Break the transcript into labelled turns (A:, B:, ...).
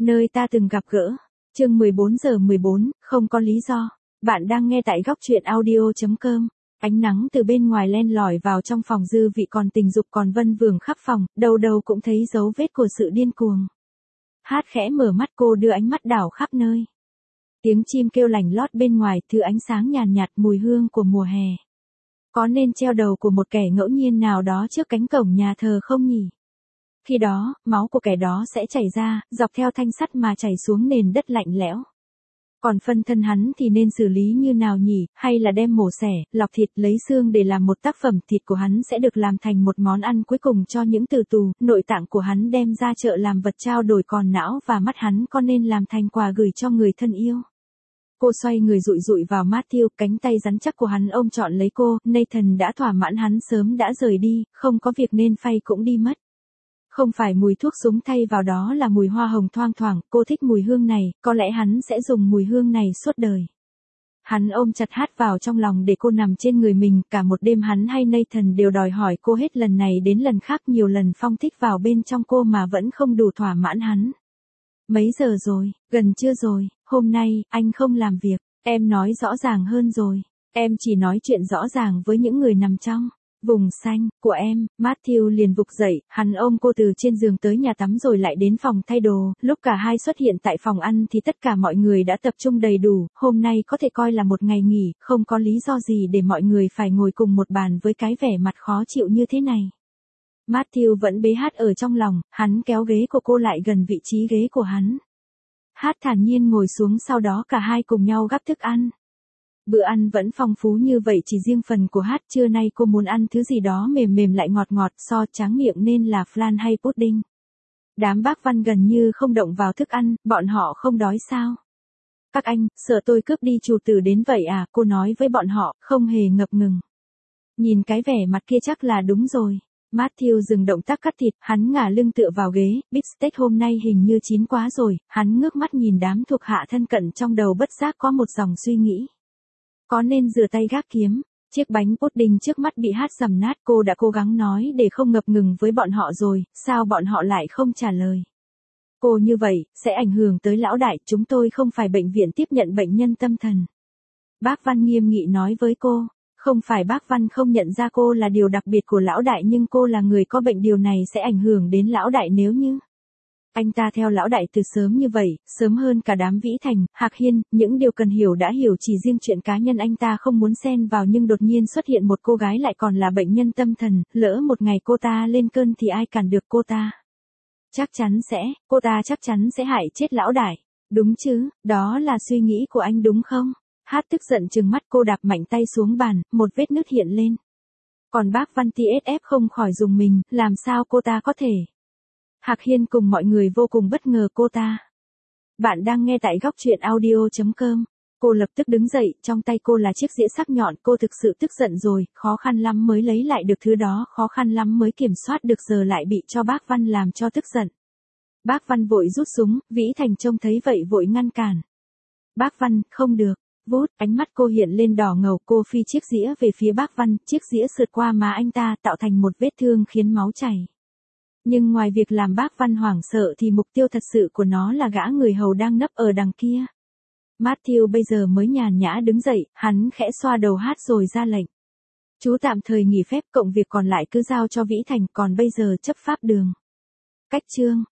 A: Nơi ta từng gặp gỡ. Chương 14:14, không có lý do. Bạn đang nghe tại góc truyện audio.com. Ánh nắng từ bên ngoài len lỏi vào trong phòng, dư vị còn tình dục còn vân vường khắp phòng, đâu đâu cũng thấy dấu vết của sự điên cuồng. Hát khẽ mở mắt, cô đưa ánh mắt đảo khắp nơi. Tiếng chim kêu lành lót bên ngoài, thứ ánh sáng nhàn nhạt, mùi hương của mùa hè. Có nên treo đầu của một kẻ ngẫu nhiên nào đó trước cánh cổng nhà thờ không nhỉ? Khi đó, máu của kẻ đó sẽ chảy ra, dọc theo thanh sắt mà chảy xuống nền đất lạnh lẽo. Còn phân thân hắn thì nên xử lý như nào nhỉ, hay là đem mổ xẻ, lọc thịt, lấy xương để làm một tác phẩm, thịt của hắn sẽ được làm thành một món ăn cuối cùng cho những tử tù, nội tạng của hắn đem ra chợ làm vật trao đổi, còn não và mắt hắn có nên làm thành quà gửi cho người thân yêu. Cô xoay người dụi dụi vào Matthew, cánh tay rắn chắc của hắn ôm trọn lấy cô, Nathan đã thỏa mãn hắn sớm đã rời đi, không có việc nên phay cũng đi mất. Không phải mùi thuốc súng, thay vào đó là mùi hoa hồng thoang thoảng, cô thích mùi hương này, có lẽ hắn sẽ dùng mùi hương này suốt đời. Hắn ôm chặt Hát vào trong lòng để cô nằm trên người mình, cả một đêm hắn hay Nathan đều đòi hỏi cô hết lần này đến lần khác, nhiều lần phong thích vào bên trong cô mà vẫn không đủ thỏa mãn hắn. Mấy giờ rồi, gần trưa rồi, hôm nay, anh không làm việc, em nói rõ ràng hơn rồi, em chỉ nói chuyện rõ ràng với những người nằm trong vùng xanh của em. Matthew liền vục dậy, hắn ôm cô từ trên giường tới nhà tắm rồi lại đến phòng thay đồ, lúc cả hai xuất hiện tại phòng ăn thì tất cả mọi người đã tập trung đầy đủ, hôm nay có thể coi là một ngày nghỉ, không có lý do gì để mọi người phải ngồi cùng một bàn với cái vẻ mặt khó chịu như thế này. Matthew vẫn bế Hát ở trong lòng, hắn kéo ghế của cô lại gần vị trí ghế của hắn. Hát thản nhiên ngồi xuống, sau đó cả hai cùng nhau gắp thức ăn. Bữa ăn vẫn phong phú như vậy, chỉ riêng phần của Hát, trưa nay cô muốn ăn thứ gì đó mềm mềm lại ngọt ngọt, so tráng miệng nên là flan hay pudding. Đám bác Văn gần như không động vào thức ăn, bọn họ không đói sao? Các anh, sợ tôi cướp đi chủ tử đến vậy à, cô nói với bọn họ, không hề ngập ngừng. Nhìn cái vẻ mặt kia chắc là đúng rồi. Matthew dừng động tác cắt thịt, hắn ngả lưng tựa vào ghế, bít steak hôm nay hình như chín quá rồi, hắn ngước mắt nhìn đám thuộc hạ thân cận, trong đầu bất giác có một dòng suy nghĩ. Có nên rửa tay gác kiếm? Chiếc bánh pudding trước mắt bị Hát dầm nát, cô đã cố gắng nói để không ngập ngừng với bọn họ rồi, sao bọn họ lại không trả lời? Cô như vậy, sẽ ảnh hưởng tới lão đại, chúng tôi không phải bệnh viện tiếp nhận bệnh nhân tâm thần. Bác Văn nghiêm nghị nói với cô. Không phải bác Văn không nhận ra cô là điều đặc biệt của lão đại, nhưng cô là người có bệnh, điều này sẽ ảnh hưởng đến lão đại nếu như anh ta theo lão đại từ sớm như vậy, sớm hơn cả đám Vĩ Thành, Hạc Hiên, những điều cần hiểu đã hiểu, chỉ riêng chuyện cá nhân anh ta không muốn xen vào, nhưng đột nhiên xuất hiện một cô gái lại còn là bệnh nhân tâm thần, lỡ một ngày cô ta lên cơn thì ai cản được cô ta? Cô ta chắc chắn sẽ hại chết lão đại. Đúng chứ, đó là suy nghĩ của anh đúng không? Hát tức giận trừng mắt, cô đạp mạnh tay xuống bàn, một vết nứt hiện lên. Còn bác Văn TSF không khỏi rùng mình, làm sao cô ta có thể? Hạc Hiên cùng mọi người vô cùng bất ngờ cô ta. Bạn đang nghe tại góc truyện audio.com. Cô lập tức đứng dậy, trong tay cô là chiếc dĩa sắc nhọn, cô thực sự tức giận rồi, khó khăn lắm mới lấy lại được thứ đó, khó khăn lắm mới kiểm soát được, giờ lại bị cho bác Văn làm cho tức giận. Bác Văn vội rút súng, Vĩ Thành trông thấy vậy vội ngăn cản. Bác Văn, không được. Vút, ánh mắt cô hiện lên đỏ ngầu, cô phi chiếc dĩa về phía bác Văn, chiếc dĩa sượt qua má anh ta tạo thành một vết thương khiến máu chảy. Nhưng ngoài việc làm bác Văn hoảng sợ thì mục tiêu thật sự của nó là gã người hầu đang nấp ở đằng kia. Matthew bây giờ mới nhàn nhã đứng dậy, hắn khẽ xoa đầu Hát rồi ra lệnh. Chú tạm thời nghỉ phép, cộng việc còn lại cứ giao cho Vĩ Thành, còn bây giờ chấp pháp đường. Cách chương.